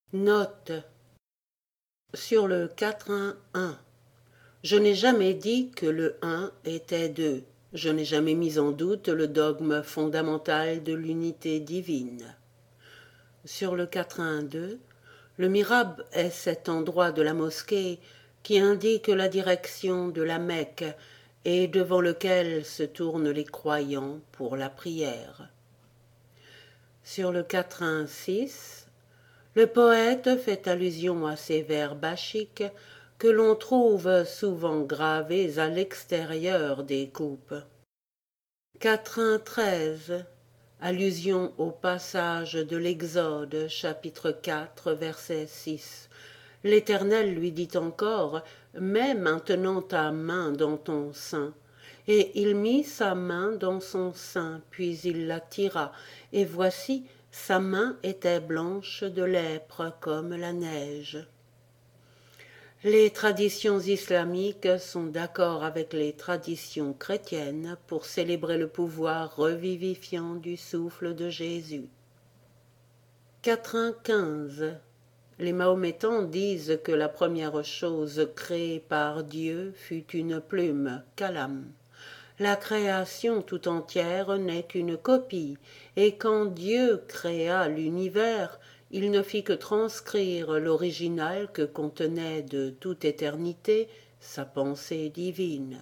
Note sur le 4-1-1. Je n'ai jamais dit que le 1 était 2. Je n'ai jamais mis en doute le dogme fondamental de l'unité divine. Sur le 4-1-2, le mihrab est cet endroit de la mosquée qui indique la direction de la Mecque et devant lequel se tournent les croyants pour la prière. Sur le 4-1-6, le poète fait allusion à ces vers bachiques que l'on trouve souvent gravés à l'extérieur des coupes. 4-1-13, allusion au passage de l'Exode, chapitre 4, verset 6. L'Éternel lui dit encore « Mets maintenant ta main dans ton sein ». Et il mit sa main dans son sein, puis il la tira, et voici, sa main était blanche de lèpre comme la neige. Les traditions islamiques sont d'accord avec les traditions chrétiennes pour célébrer le pouvoir revivifiant du souffle de Jésus. 4-1-15. Les Mahométans disent que la première chose créée par Dieu fut une plume, kalam. La création tout entière n'est qu'une copie, et quand Dieu créa l'univers, il ne fit que transcrire l'original que contenait de toute éternité sa pensée divine.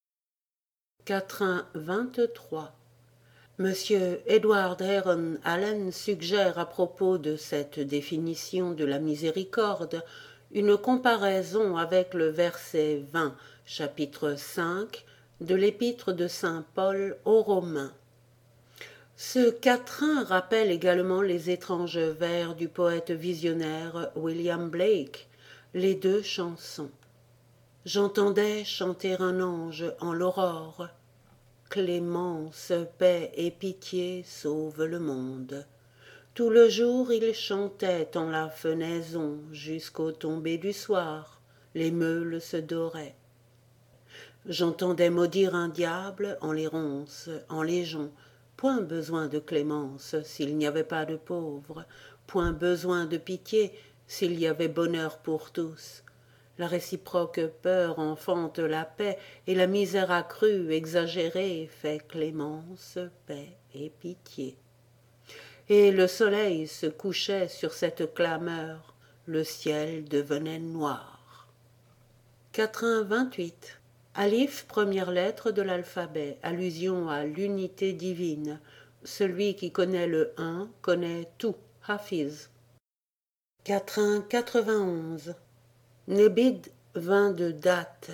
4-1-23. Monsieur Edward Heron Allen suggère à propos de cette définition de la miséricorde une comparaison avec le verset 20, chapitre 5, de l'épître de saint Paul aux Romains. Ce quatrain rappelle également les étranges vers du poète visionnaire William Blake, les deux chansons. J'entendais chanter un ange en l'aurore. Clémence, paix et pitié sauvent le monde. Tout le jour il chantait en la fenaison jusqu'au tomber du soir. Les meules se doraient. J'entendais maudire un diable en les ronces, en les joncs. Point besoin de clémence s'il n'y avait pas de pauvres, point besoin de pitié s'il y avait bonheur pour tous. La réciproque peur enfante la paix, et la misère accrue, exagérée, fait clémence, paix et pitié. Et le soleil se couchait sur cette clameur, le ciel devenait noir. 4-1-28. Alif, première lettre de l'alphabet, allusion à l'unité divine. Celui qui connaît le 1 connaît tout, Hafiz. 4-1-91. Nebid vint de date.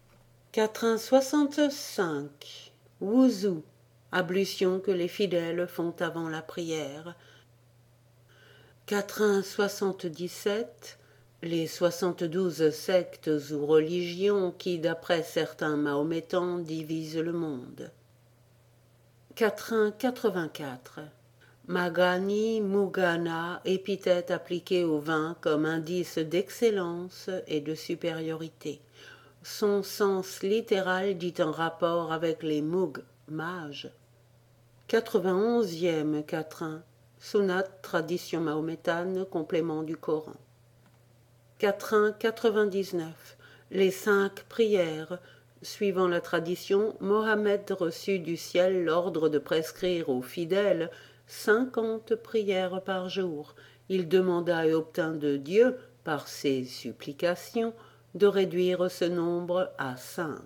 4-1-65. Wuzu, ablution que les fidèles font avant la prière. 4-1-77. Les 72 sectes ou religions qui, d'après certains mahométans, divisent le monde. 4-1-84. Magani Mugana, épithète appliquée au vin comme indice d'excellence et de supériorité. Son sens littéral dit en rapport avec les Mug, mages. 91e 4-1. Sunnat, tradition mahométane, complément du Coran. 4-1-99. Les 5 prières. Suivant la tradition, Mohammed reçut du ciel l'ordre de prescrire aux fidèles 50 prières par jour. Il demanda et obtint de Dieu, par ses supplications, de réduire ce nombre à 5.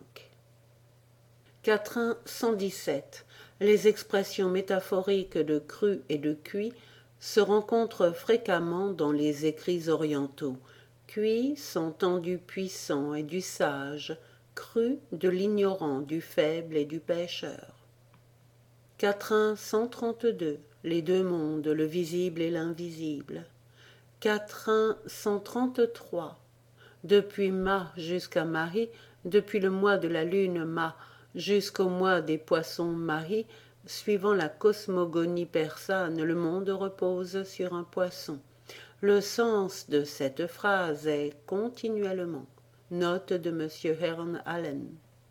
4-1-117. Les expressions métaphoriques de cru et de cuit se rencontrent fréquemment dans les écrits orientaux. Cuit s'entend du puissant et du sage, cru de l'ignorant, du faible et du pécheur. 4-1-132. Les deux mondes, le visible et l'invisible. 4-1-133. Depuis Ma jusqu'à Mahi, depuis le mois de la lune Ma jusqu'au mois des poissons Mahi, suivant la cosmogonie persane, le monde repose sur un poisson. Le sens de cette phrase est continuellement. Note de M. Heron Allen.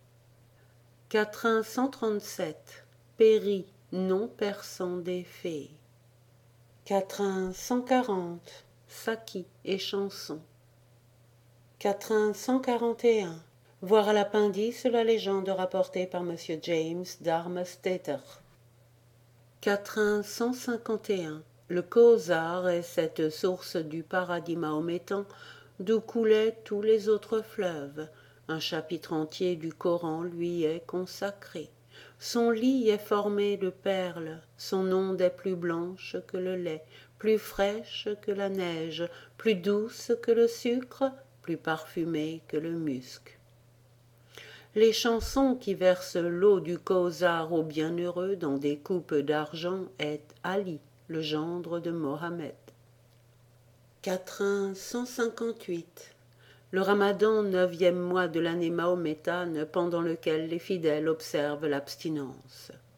4-1-137. Péri, non perçant des fées. 4-1-140. Saki et chansons. Quatrain 141. Voir à l'appendice la légende rapportée par M. James Darmstaedter. Quatrain 151. Le Kausar est cette source du paradis mahométan d'où coulaient tous les autres fleuves. Un chapitre entier du Coran lui est consacré. Son lit est formé de perles, son onde est plus blanche que le lait, plus fraîche que la neige, plus douce que le sucre, plus parfumée que le musc. Les chansons qui versent l'eau du Kausar aux bienheureux dans des coupes d'argent est Ali, le gendre de Mohammed. Quatrain 158. Le Ramadan, 9e mois de l'année mahométane, pendant lequel les fidèles observent l'abstinence.